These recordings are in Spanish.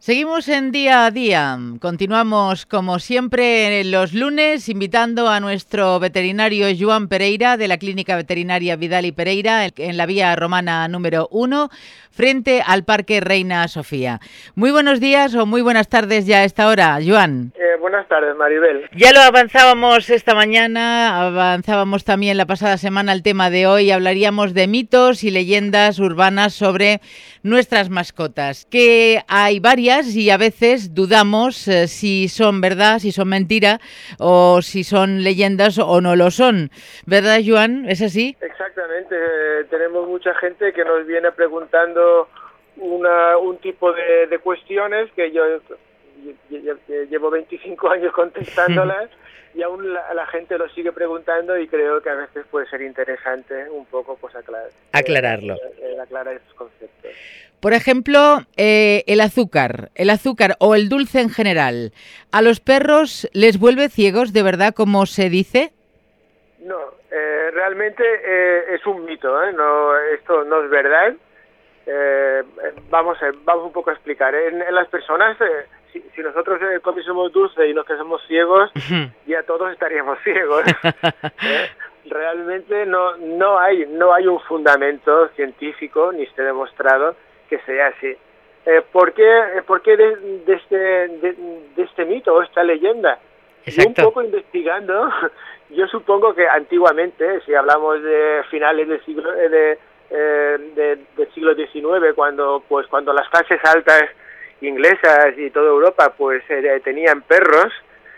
Seguimos en Día a Día. Continuamos, como siempre, los lunes, invitando a nuestro veterinario Joan Pereira, de la Clínica Veterinaria Vidal y Pereira, en la vía romana número 1, frente al Parque Reina Sofía. Muy buenos días o muy buenas tardes ya a esta hora, Joan. Buenas tardes, Maribel. Ya lo avanzábamos esta mañana, avanzábamos también la pasada semana el tema de hoy. Hablaríamos de mitos y leyendas urbanas sobre nuestras mascotas, que hay varias y a veces dudamos si son verdad, si son mentira o si son leyendas o no lo son. ¿Verdad, Joan? ¿Es así? Exactamente. Tenemos mucha gente que nos viene preguntando un tipo de cuestiones que yo llevo 25 años contestándolas y aún la gente lo sigue preguntando, y creo que a veces puede ser interesante un poco pues aclararlo. Aclarar esos conceptos. Por ejemplo, el azúcar o el dulce en general, ¿a los perros les vuelve ciegos de verdad, como se dice? No, realmente es un mito, ¿eh? No, esto no es verdad. Vamos un poco a explicar. En las personas, si nosotros comiésemos dulce y nos quedamos ciegos, ya todos estaríamos ciegos. Realmente no hay un fundamento científico, ni esté demostrado que sea así. ¿Por qué de este mito o esta leyenda? Exacto. Y un poco investigando, yo supongo que antiguamente, si hablamos de finales del siglo del siglo XIX, cuando las clases altas inglesas y toda Europa pues tenían perros,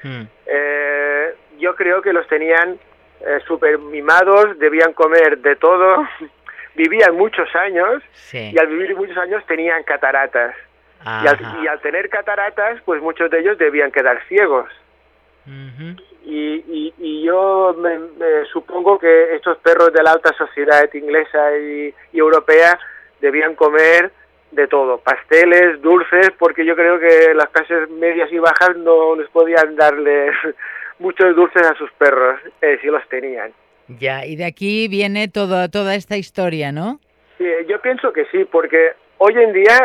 yo creo que los tenían súper mimados, debían comer de todo, vivían muchos años, sí. Y al vivir muchos años tenían cataratas, y al tener cataratas pues muchos de ellos debían quedar ciegos. Y yo me supongo que estos perros de la alta sociedad inglesa y europea debían comer de todo, pasteles, dulces, porque yo creo que las clases medias y bajas no les podían darle muchos dulces a sus perros, si los tenían. Ya, y de aquí viene toda esta historia, ¿no? Sí, yo pienso que sí, porque hoy en día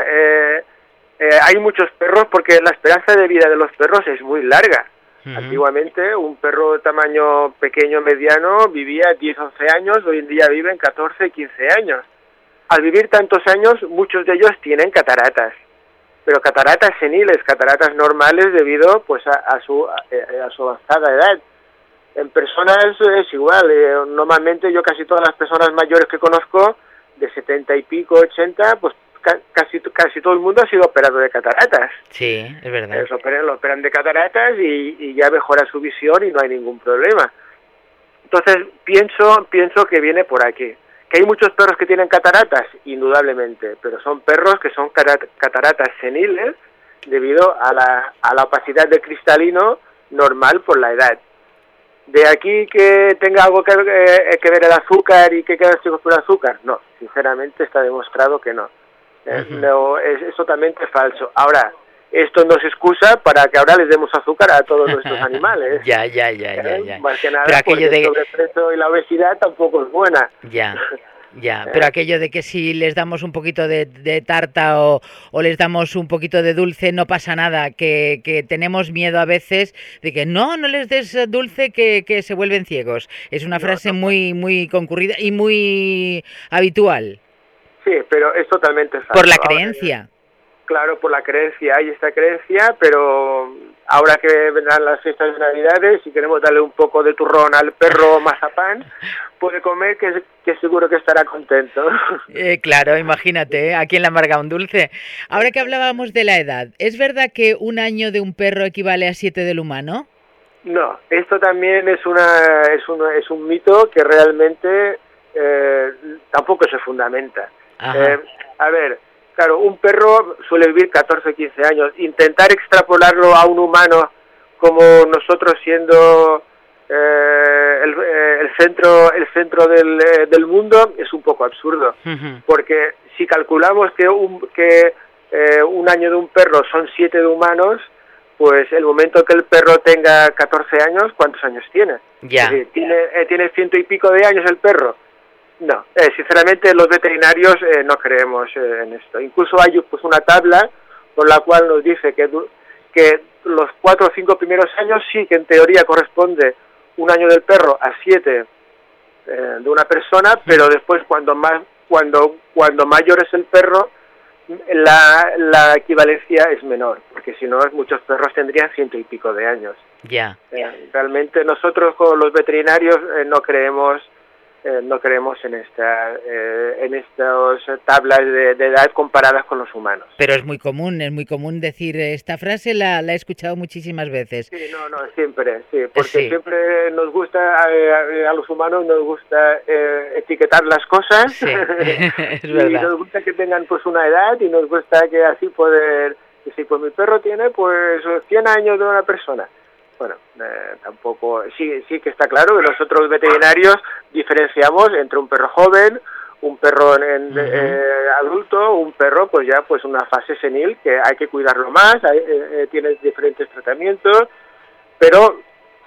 hay muchos perros, porque la esperanza de vida de los perros es muy larga. Antiguamente un perro de tamaño pequeño, mediano, vivía 10, 11 años, hoy en día viven 14, 15 años. Al vivir tantos años, muchos de ellos tienen cataratas, pero cataratas seniles, cataratas normales debido pues a su avanzada edad. En personas es igual, normalmente yo casi todas las personas mayores que conozco, de 70 y pico, 80, pues casi todo el mundo ha sido operado de cataratas. Sí, es verdad. Lo operan de cataratas y ya mejora su visión y no hay ningún problema. Entonces pienso que viene por aquí. ¿Que hay muchos perros que tienen cataratas? Indudablemente, pero son perros que son cataratas seniles debido a la opacidad del cristalino normal por la edad. De aquí que tenga algo que ver el azúcar y que quedan ciegos por el azúcar, no, sinceramente está demostrado que no. No, es totalmente falso. Ahora, esto no es excusa para que ahora les demos azúcar a todos nuestros animales. Ya. Más que nada, porque el sobrepeso y la obesidad tampoco es buena. Ya, pero aquello de que si les damos un poquito de tarta o les damos un poquito de dulce no pasa nada, que tenemos miedo a veces de que no les des dulce que se vuelven ciegos. Es una frase muy concurrida y muy habitual. Sí, pero es totalmente falso. Por la creencia. Claro, por la creencia, hay esta creencia, pero ahora que vendrán las fiestas de Navidades, si queremos darle un poco de turrón al perro mazapán, puede comer, que seguro que estará contento. Claro, imagínate, ¿a quién le amarga un dulce? Ahora que hablábamos de la edad, ¿es verdad que un año de un perro equivale a 7 del humano? No, esto también es un mito que realmente tampoco se fundamenta. A ver, claro, un perro suele vivir 14 o 15 años. Intentar extrapolarlo a un humano como nosotros siendo el centro del mundo es un poco absurdo. Porque si calculamos que un año de un perro son 7 de humanos, pues el momento que el perro tenga 14 años, ¿cuántos años tiene? Ya. ¿Tiene 100 y pico de años el perro? No, sinceramente los veterinarios no creemos en esto. Incluso hay pues una tabla con la cual nos dice que los 4 o 5 primeros años sí que en teoría corresponde un año del perro a 7 de una persona, pero después cuando mayor es el perro, la equivalencia es menor, porque si no muchos perros tendrían 100 y pico de años. Ya. Realmente nosotros con los veterinarios no creemos en estas tablas de edad comparadas con los humanos. Pero es muy común decir esta frase, la he escuchado muchísimas veces. Sí, siempre, sí, porque siempre nos gusta, a los humanos nos gusta etiquetar las cosas, sí, es y verdad. nos gusta que tengan pues una edad, y nos gusta que así poder, decir, pues mi perro tiene pues 100 años de una persona. Bueno, tampoco, sí que está claro que nosotros veterinarios diferenciamos entre un perro joven, un perro adulto, un perro pues ya pues una fase senil que hay que cuidarlo más, tiene diferentes tratamientos, pero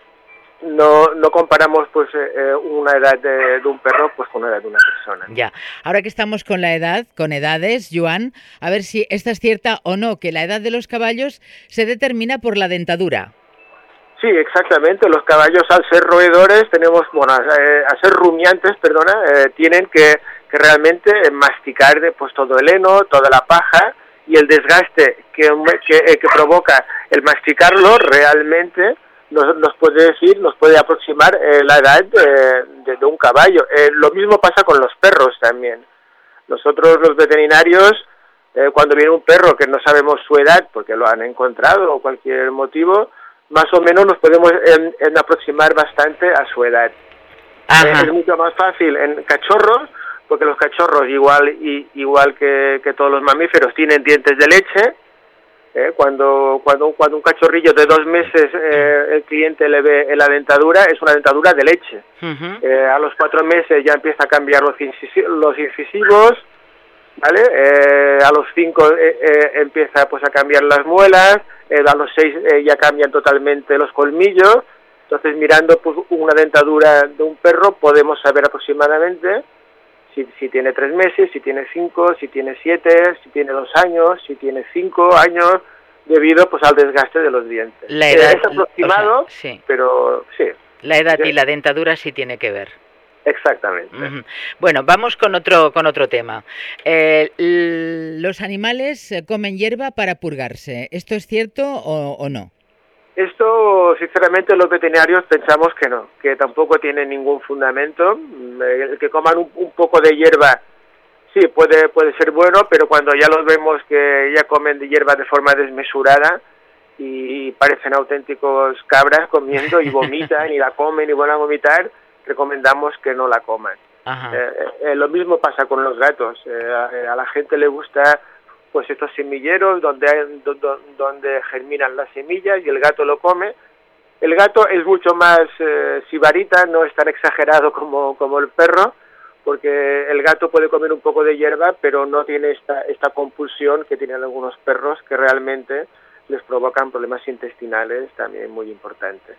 no comparamos pues una edad de un perro pues con una edad de una persona. Ya. Ahora que estamos con la edad, con edades, Joan, a ver si esta es cierta o no, que la edad de los caballos se determina por la dentadura. Sí, exactamente. Los caballos, al ser roedores, al ser rumiantes, tienen que realmente masticar pues todo el heno, toda la paja, y el desgaste que provoca el masticarlo realmente nos puede aproximar la edad de un caballo. Lo mismo pasa con los perros también. Nosotros los veterinarios, cuando viene un perro que no sabemos su edad porque lo han encontrado o cualquier motivo, más o menos nos podemos aproximar bastante a su edad. Es mucho más fácil en cachorros, porque los cachorros, igual que todos los mamíferos, tienen dientes de leche. Cuando un cachorrillo de 2 meses el cliente le ve en la dentadura, es una dentadura de leche. A los 4 meses ya empieza a cambiar los incisivos, ¿vale? A los 5 empieza pues a cambiar las muelas, a los 6 ya cambian totalmente los colmillos. Entonces, mirando pues una dentadura de un perro, podemos saber aproximadamente si tiene 3 meses, si tiene 5, si tiene 7, si tiene 2 años, si tiene 5 años, debido pues al desgaste de los dientes. La edad, es aproximado, sí. Pero sí. La edad y la dentadura sí tiene que ver. Exactamente. Bueno, vamos con otro tema. Los animales comen hierba para purgarse. ¿Esto es cierto o no? Esto, sinceramente, los veterinarios pensamos que no, que tampoco tiene ningún fundamento. El que coman un poco de hierba, sí, puede ser bueno, pero cuando ya los vemos que ya comen de hierba de forma desmesurada y parecen auténticos cabras comiendo y vomitan y la comen y van a vomitar, recomendamos que no la coman. Lo mismo pasa con los gatos. A la gente le gusta pues estos semilleros donde germinan las semillas y el gato lo come. El gato es mucho más sibarita, no es tan exagerado como el perro, porque el gato puede comer un poco de hierba, pero no tiene esta compulsión que tienen algunos perros, que realmente les provocan problemas intestinales también muy importantes.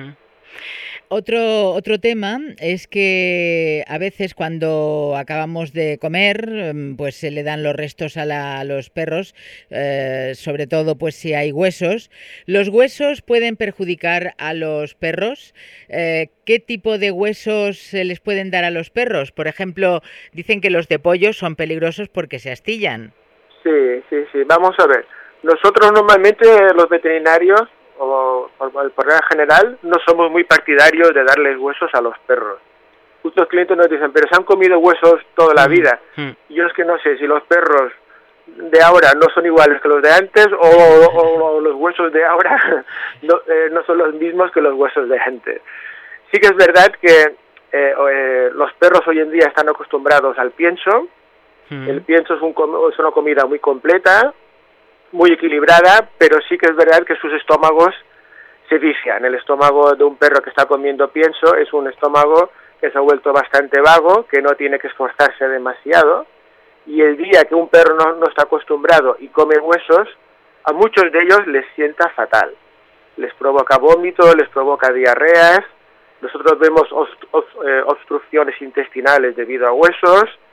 Otro tema es que a veces cuando acabamos de comer, pues se le dan los restos a los perros, sobre todo pues si hay huesos. ¿Los huesos pueden perjudicar a los perros? ¿Qué tipo de huesos se les pueden dar a los perros? Por ejemplo, dicen que los de pollo son peligrosos porque se astillan. Sí. Vamos a ver. Nosotros normalmente los veterinarios, o por regla general, no somos muy partidarios de darles huesos a los perros. Muchos clientes nos dicen, pero se han comido huesos toda la vida. Y yo es que no sé si los perros de ahora no son iguales que los de antes, o los huesos de ahora no son los mismos que los huesos de antes. Sí que es verdad que los perros hoy en día están acostumbrados al pienso. El pienso es una comida muy completa, muy equilibrada, pero sí que es verdad que sus estómagos se vician. El estómago de un perro que está comiendo pienso es un estómago que se ha vuelto bastante vago, que no tiene que esforzarse demasiado, y el día que un perro no está acostumbrado y come huesos, a muchos de ellos les sienta fatal. Les provoca vómito, les provoca diarreas. Nosotros vemos obstrucciones intestinales debido a huesos.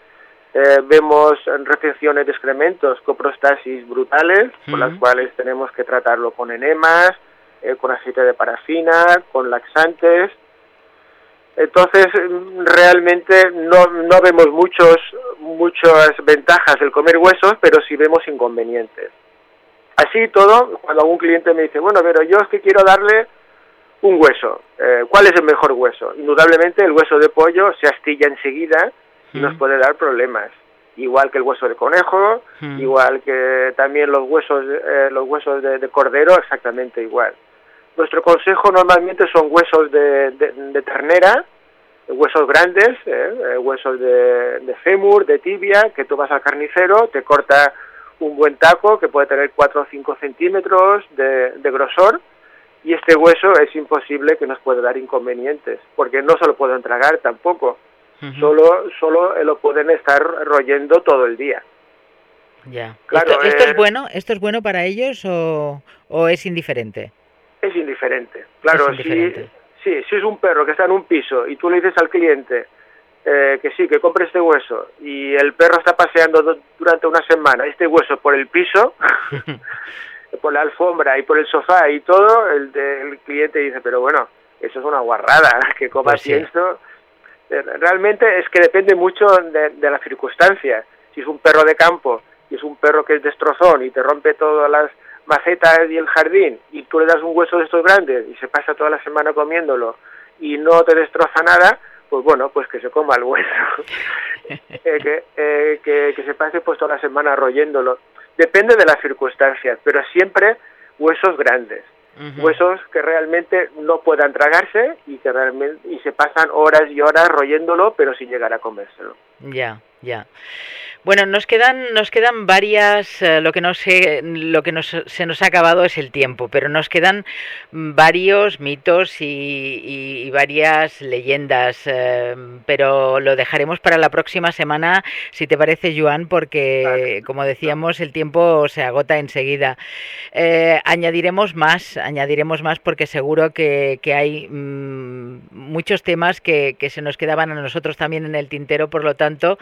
Vemos retenciones de excrementos, coprostasis brutales, por las cuales tenemos que tratarlo con enemas, con aceite de parafina, con laxantes. Entonces, realmente no vemos muchas ventajas del comer huesos, pero sí vemos inconvenientes. Así todo, cuando algún cliente me dice, bueno, pero yo es que quiero darle un hueso, ¿cuál es el mejor hueso? Indudablemente el hueso de pollo se astilla enseguida y nos puede dar problemas, igual que el hueso de conejo, igual que también los huesos de cordero, exactamente igual. Nuestro consejo normalmente son huesos de ternera, huesos grandes, huesos de fémur, de tibia, que tú vas al carnicero, te corta un buen taco que puede tener 4 o 5 centímetros de grosor, y este hueso es imposible que nos pueda dar inconvenientes, porque no se lo pueden tragar tampoco, solo lo pueden estar royendo todo el día. Ya. Claro, ¿Esto es bueno para ellos o es indiferente? Es indiferente. Claro, es indiferente. Si es un perro que está en un piso y tú le dices al cliente que sí, que compre este hueso, y el perro está paseando durante una semana este hueso por el piso, por la alfombra y por el sofá y todo, el cliente dice, pero bueno, eso es una guarrada, que coma así esto. Realmente es que depende mucho de las circunstancias. Si es un perro de campo y es un perro que es destrozón y te rompe todas las macetas y el jardín, y tú le das un hueso de estos grandes y se pasa toda la semana comiéndolo y no te destroza nada, pues bueno, pues que se coma el hueso. que se pase pues toda la semana royéndolo. Depende de las circunstancias, pero siempre huesos grandes. Huesos que realmente no puedan tragarse y se pasan horas y horas royéndolo, pero sin llegar a comérselo. Ya. Bueno, nos quedan varias, se nos ha acabado es el tiempo, pero nos quedan varios mitos y varias leyendas, pero lo dejaremos para la próxima semana, si te parece, Joan, porque como decíamos, el tiempo se agota enseguida. Añadiremos más porque seguro que hay muchos temas que se nos quedaban a nosotros también en el tintero, por lo tanto,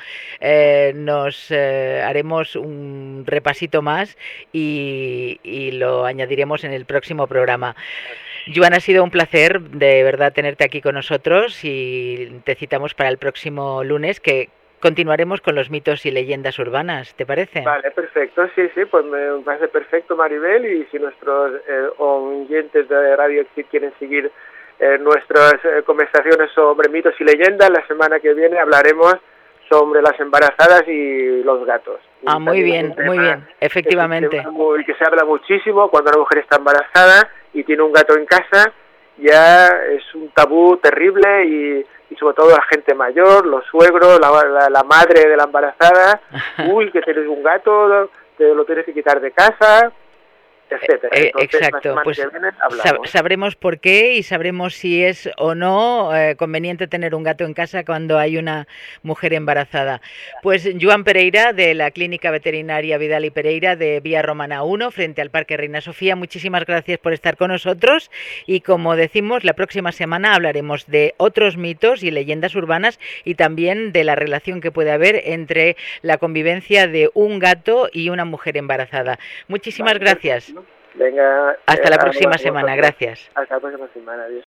haremos un repasito más y lo añadiremos en el próximo programa. Joan, ha sido un placer de verdad tenerte aquí con nosotros y te citamos para el próximo lunes, que continuaremos con los mitos y leyendas urbanas, ¿te parece? Vale, perfecto, sí, pues me parece perfecto, Maribel, y si nuestros oyentes de Radio Exit quieren seguir nuestras conversaciones sobre mitos y leyendas, la semana que viene hablaremos sobre las embarazadas y los gatos. Muy bien, efectivamente. Que se habla muchísimo cuando una mujer está embarazada y tiene un gato en casa, ya es un tabú terrible y sobre todo la gente mayor, los suegros, la madre de la embarazada, que tienes un gato, te lo tienes que quitar de casa, etcétera. Entonces, exacto, pues sabremos por qué y sabremos si es o no conveniente tener un gato en casa cuando hay una mujer embarazada. Pues Joan Pereira, de la Clínica Veterinaria Vidal y Pereira de Vía Romana 1, frente al Parque Reina Sofía, muchísimas gracias por estar con nosotros, y como decimos, la próxima semana hablaremos de otros mitos y leyendas urbanas y también de la relación que puede haber entre la convivencia de un gato y una mujer embarazada. Muchísimas gracias. Venga, hasta la próxima semana, gracias. Hasta la próxima semana, adiós.